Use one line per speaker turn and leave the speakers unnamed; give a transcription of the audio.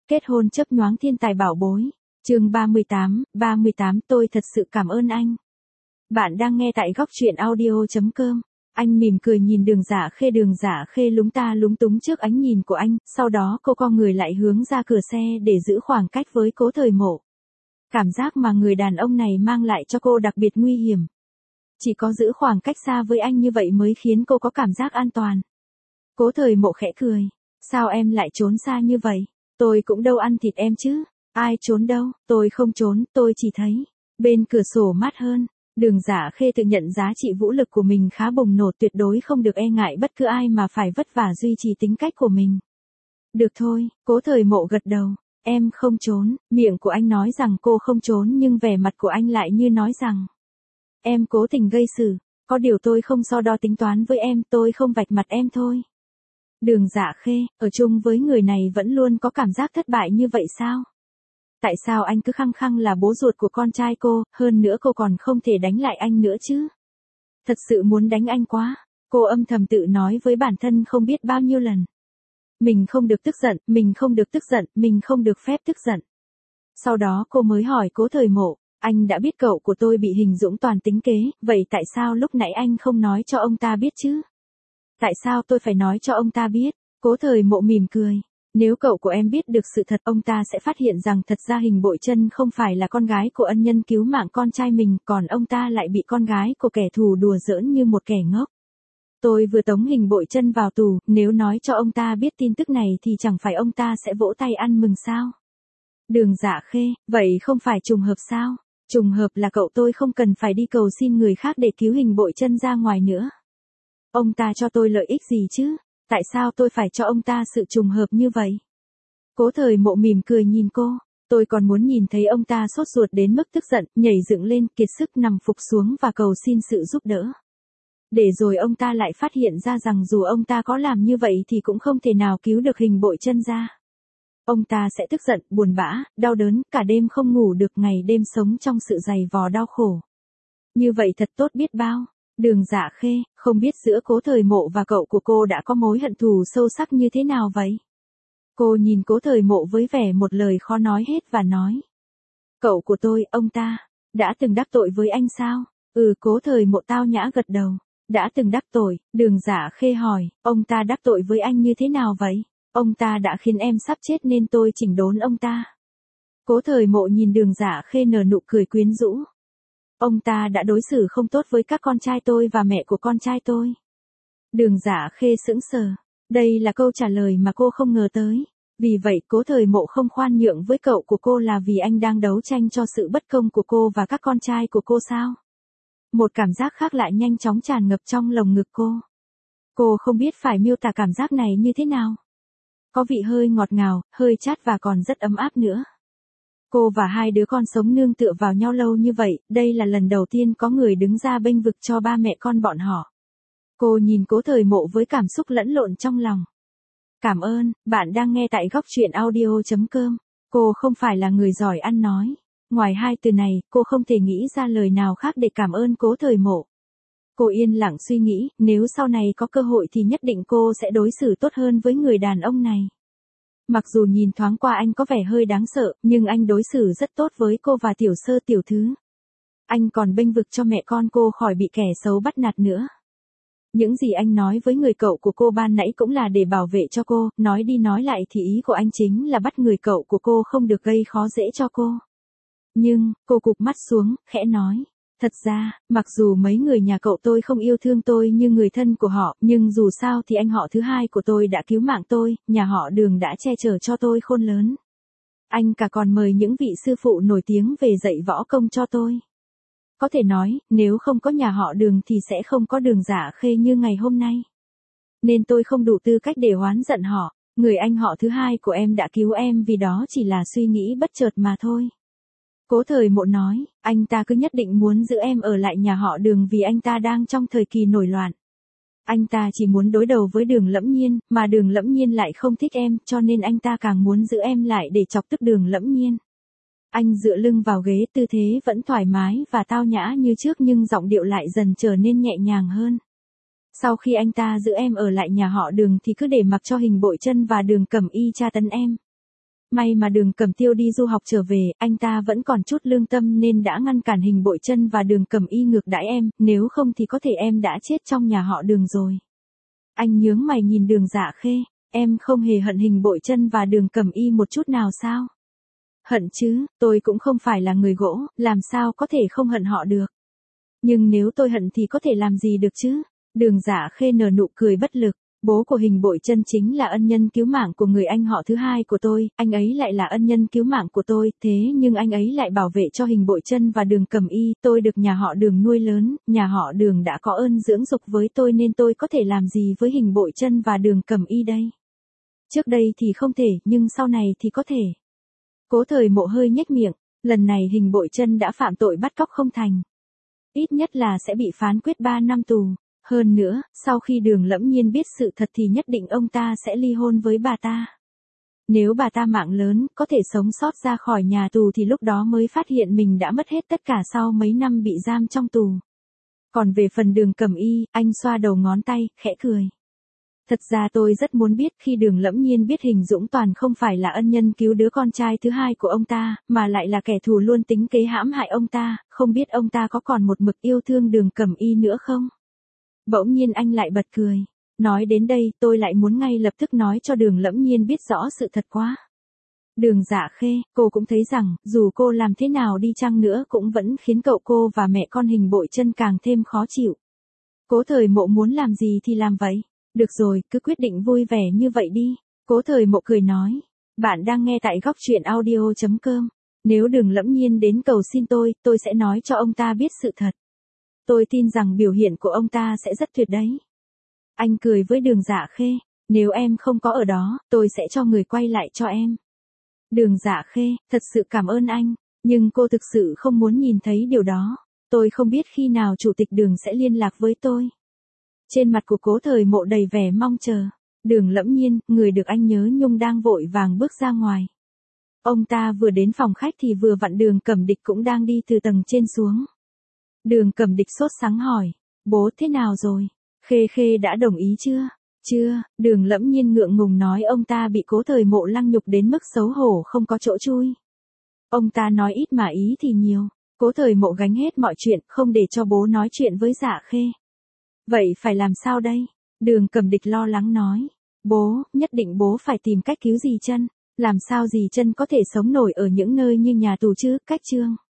Kết hôn chớp nhoáng thiên tài bảo bối. Chương 38, tôi thật sự cảm ơn anh. Bạn đang nghe tại góc truyện audio.com. Anh mỉm cười nhìn Đường Dạ Khê lúng ta lúng túng trước ánh nhìn của anh, sau đó cô co người lại hướng ra cửa xe để giữ khoảng cách với Cố Thời Mộ. Cảm giác mà người đàn ông này mang lại cho cô đặc biệt nguy hiểm. Chỉ có giữ khoảng cách xa với anh như vậy mới khiến cô có cảm giác an toàn. Cố Thời Mộ khẽ cười. Sao em lại trốn xa như vậy? Tôi cũng đâu ăn thịt em chứ. Ai trốn đâu, tôi không trốn, tôi chỉ thấy. Bên cửa sổ mát hơn. Đường Dạ Khê tự nhận giá trị vũ lực của mình khá bùng nổ, tuyệt đối không được e ngại bất cứ ai mà phải vất vả duy trì tính cách của mình. Được thôi, Cố Thời Mộ gật đầu. Em không trốn, miệng của anh nói rằng cô không trốn nhưng vẻ mặt của anh lại như nói rằng em cố tình gây sự, có điều tôi không so đo tính toán với em, tôi không vạch mặt em thôi. Đường Dạ Khê, ở chung với người này vẫn luôn có cảm giác thất bại như vậy sao? Tại sao anh cứ khăng khăng là bố ruột của con trai cô, hơn nữa cô còn không thể đánh lại anh nữa chứ? Thật sự muốn đánh anh quá, cô âm thầm tự nói với bản thân không biết bao nhiêu lần. Mình không được tức giận, mình không được tức giận, mình không được phép tức giận. Sau đó cô mới hỏi Cố Thời Mộ, anh đã biết cậu của tôi bị Hình Dũng toàn tính kế, vậy tại sao lúc nãy anh không nói cho ông ta biết chứ? Tại sao tôi phải nói cho ông ta biết? Cố Thời Mộ mỉm cười. Nếu cậu của em biết được sự thật, ông ta sẽ phát hiện rằng thật ra Hình Bội Chân không phải là con gái của ân nhân cứu mạng con trai mình, còn ông ta lại bị con gái của kẻ thù đùa giỡn như một kẻ ngốc. Tôi vừa tống Hình Bội Chân vào tù, nếu nói cho ông ta biết tin tức này thì chẳng phải ông ta sẽ vỗ tay ăn mừng sao? Đường Dạ Khê, vậy không phải trùng hợp sao? Trùng hợp là cậu tôi không cần phải đi cầu xin người khác để cứu Hình Bội Chân ra ngoài nữa. Ông ta cho tôi lợi ích gì chứ? Tại sao tôi phải cho ông ta sự trùng hợp như vậy? Cố Thời Mộ mỉm cười nhìn cô. Tôi còn muốn nhìn thấy ông ta sốt ruột đến mức tức giận, nhảy dựng lên, kiệt sức nằm phục xuống và cầu xin sự giúp đỡ. Để rồi ông ta lại phát hiện ra rằng dù ông ta có làm như vậy thì cũng không thể nào cứu được Hình Bội Chân ra. Ông ta sẽ tức giận, buồn bã, đau đớn, cả đêm không ngủ được, ngày đêm sống trong sự dày vò đau khổ. Như vậy thật tốt biết bao. Đường Dạ Khê, không biết giữa Cố Thời Mộ và cậu của cô đã có mối hận thù sâu sắc như thế nào vậy? Cô nhìn Cố Thời Mộ với vẻ một lời khó nói hết và nói. Cậu của tôi, ông ta, đã từng đắc tội với anh sao? Cố Thời Mộ tao nhã gật đầu. Đã từng đắc tội, Đường Dạ Khê hỏi, ông ta đắc tội với anh như thế nào vậy? Ông ta đã khiến em sắp chết nên tôi chỉnh đốn ông ta. Cố Thời Mộ nhìn Đường Dạ Khê nở nụ cười quyến rũ. Ông ta đã đối xử không tốt với các con trai tôi và mẹ của con trai tôi. Đường Dạ Khê sững sờ. Đây là câu trả lời mà cô không ngờ tới. Vì vậy Cố Thời Mộ không khoan nhượng với cậu của cô là vì anh đang đấu tranh cho sự bất công của cô và các con trai của cô sao? Một cảm giác khác lại nhanh chóng tràn ngập trong lồng ngực cô. Cô không biết phải miêu tả cảm giác này như thế nào. Có vị hơi ngọt ngào, hơi chát và còn rất ấm áp nữa. Cô và hai đứa con sống nương tựa vào nhau lâu như vậy, đây là lần đầu tiên có người đứng ra bênh vực cho ba mẹ con bọn họ. Cô nhìn Cố Thời Mộ với cảm xúc lẫn lộn trong lòng. Cảm ơn, bạn đang nghe tại góc truyện audio.com. Cô không phải là người giỏi ăn nói. Ngoài hai từ này, cô không thể nghĩ ra lời nào khác để cảm ơn Cố Thời Mộ. Cô yên lặng suy nghĩ, nếu sau này có cơ hội thì nhất định cô sẽ đối xử tốt hơn với người đàn ông này. Mặc dù nhìn thoáng qua anh có vẻ hơi đáng sợ, nhưng anh đối xử rất tốt với cô và Tiểu Sơ tiểu thư. Anh còn bênh vực cho mẹ con cô khỏi bị kẻ xấu bắt nạt nữa. Những gì anh nói với người cậu của cô ban nãy cũng là để bảo vệ cho cô, nói đi nói lại thì ý của anh chính là bắt người cậu của cô không được gây khó dễ cho cô. Nhưng, cô cụp mắt xuống, khẽ nói. Thật ra, mặc dù mấy người nhà cậu tôi không yêu thương tôi như người thân của họ, nhưng dù sao thì anh họ thứ hai của tôi đã cứu mạng tôi, nhà họ Đường đã che chở cho tôi khôn lớn. Anh cả còn mời những vị sư phụ nổi tiếng về dạy võ công cho tôi. Có thể nói, nếu không có nhà họ Đường thì sẽ không có Đường Dạ Khê như ngày hôm nay. Nên tôi không đủ tư cách để oán giận họ, người anh họ thứ hai của em đã cứu em vì đó chỉ là suy nghĩ bất chợt mà thôi. Cố Thời Mộ nói, anh ta cứ nhất định muốn giữ em ở lại nhà họ Đường vì anh ta đang trong thời kỳ nổi loạn. Anh ta chỉ muốn đối đầu với Đường Lẫm Nhiên, mà Đường Lẫm Nhiên lại không thích em, cho nên anh ta càng muốn giữ em lại để chọc tức Đường Lẫm Nhiên. Anh dựa lưng vào ghế, tư thế vẫn thoải mái và tao nhã như trước nhưng giọng điệu lại dần trở nên nhẹ nhàng hơn. Sau khi anh ta giữ em ở lại nhà họ Đường thì cứ để mặc cho Hình Bội Chân và Đường Cẩm Y tra tấn em. May mà Đường Cẩm Tiêu đi du học trở về, anh ta vẫn còn chút lương tâm nên đã ngăn cản Hình Bội Chân và Đường Cẩm Y ngược đãi em, nếu không thì có thể em đã chết trong nhà họ Đường rồi. Anh nhướng mày nhìn Đường Dạ Khê, em không hề hận Hình Bội Chân và Đường Cẩm Y một chút nào sao? Hận chứ, tôi cũng không phải là người gỗ, làm sao có thể không hận họ được. Nhưng nếu tôi hận thì có thể làm gì được chứ? Đường Dạ Khê nở nụ cười bất lực. Bố của Hình Bội Chân chính là ân nhân cứu mạng của người anh họ thứ hai của tôi, anh ấy lại là ân nhân cứu mạng của tôi, thế nhưng anh ấy lại bảo vệ cho Hình Bội Chân và Đường Cẩm Y, tôi được nhà họ Đường nuôi lớn, nhà họ Đường đã có ơn dưỡng dục với tôi nên tôi có thể làm gì với Hình Bội Chân và Đường Cẩm Y đây? Trước đây thì không thể, nhưng sau này thì có thể. Cố Thời Mộ hơi nhếch miệng, lần này Hình Bội Chân đã phạm tội bắt cóc không thành. Ít nhất là sẽ bị phán quyết 3 năm tù. Hơn nữa, sau khi Đường Lẫm Nhiên biết sự thật thì nhất định ông ta sẽ ly hôn với bà ta. Nếu bà ta mạng lớn, có thể sống sót ra khỏi nhà tù thì lúc đó mới phát hiện mình đã mất hết tất cả sau mấy năm bị giam trong tù. Còn về phần Đường Cẩm Y, anh xoa đầu ngón tay, khẽ cười. Thật ra tôi rất muốn biết khi Đường Lẫm Nhiên biết Hình Dũng Toàn không phải là ân nhân cứu đứa con trai thứ hai của ông ta, mà lại là kẻ thù luôn tính kế hãm hại ông ta, không biết ông ta có còn một mực yêu thương Đường Cẩm Y nữa không? Bỗng nhiên anh lại bật cười. Nói đến đây tôi lại muốn ngay lập tức nói cho Đường Lẫm Nhiên biết rõ sự thật quá. Đường Dạ Khê, cô cũng thấy rằng, dù cô làm thế nào đi chăng nữa cũng vẫn khiến cậu cô và mẹ con Hình Bội Chân càng thêm khó chịu. Cố Thời Mộ muốn làm gì thì làm vậy. Được rồi, cứ quyết định vui vẻ như vậy đi. Cố Thời Mộ cười nói. Bạn đang nghe tại góc truyện audio.com. Nếu Đường Lẫm Nhiên đến cầu xin tôi sẽ nói cho ông ta biết sự thật. Tôi tin rằng biểu hiện của ông ta sẽ rất tuyệt đấy. Anh cười với Đường Dạ Khê. Nếu em không có ở đó, tôi sẽ cho người quay lại cho em. Đường Dạ Khê, thật sự cảm ơn anh. Nhưng cô thực sự không muốn nhìn thấy điều đó. Tôi không biết khi nào chủ tịch Đường sẽ liên lạc với tôi. Trên mặt của Cố Thời Mộ đầy vẻ mong chờ. Đường Lẫm Nhiên, người được anh nhớ nhung đang vội vàng bước ra ngoài. Ông ta vừa đến phòng khách thì vừa vặn Đường Cẩm Địch cũng đang đi từ tầng trên xuống. Đường Cẩm Địch sốt sắng hỏi, bố thế nào rồi? Khê Khê đã đồng ý chưa? Chưa, Đường Lẫm Nhiên ngượng ngùng nói ông ta bị Cố Thời Mộ lăng nhục đến mức xấu hổ không có chỗ chui. Ông ta nói ít mà ý thì nhiều. Cố Thời Mộ gánh hết mọi chuyện, không để cho bố nói chuyện với Dạ Khê. Vậy phải làm sao đây? Đường Cẩm Địch lo lắng nói. Bố, nhất định bố phải tìm cách cứu dì Chân. Làm sao dì Chân có thể sống nổi ở những nơi như nhà tù chứ, Cách Trương.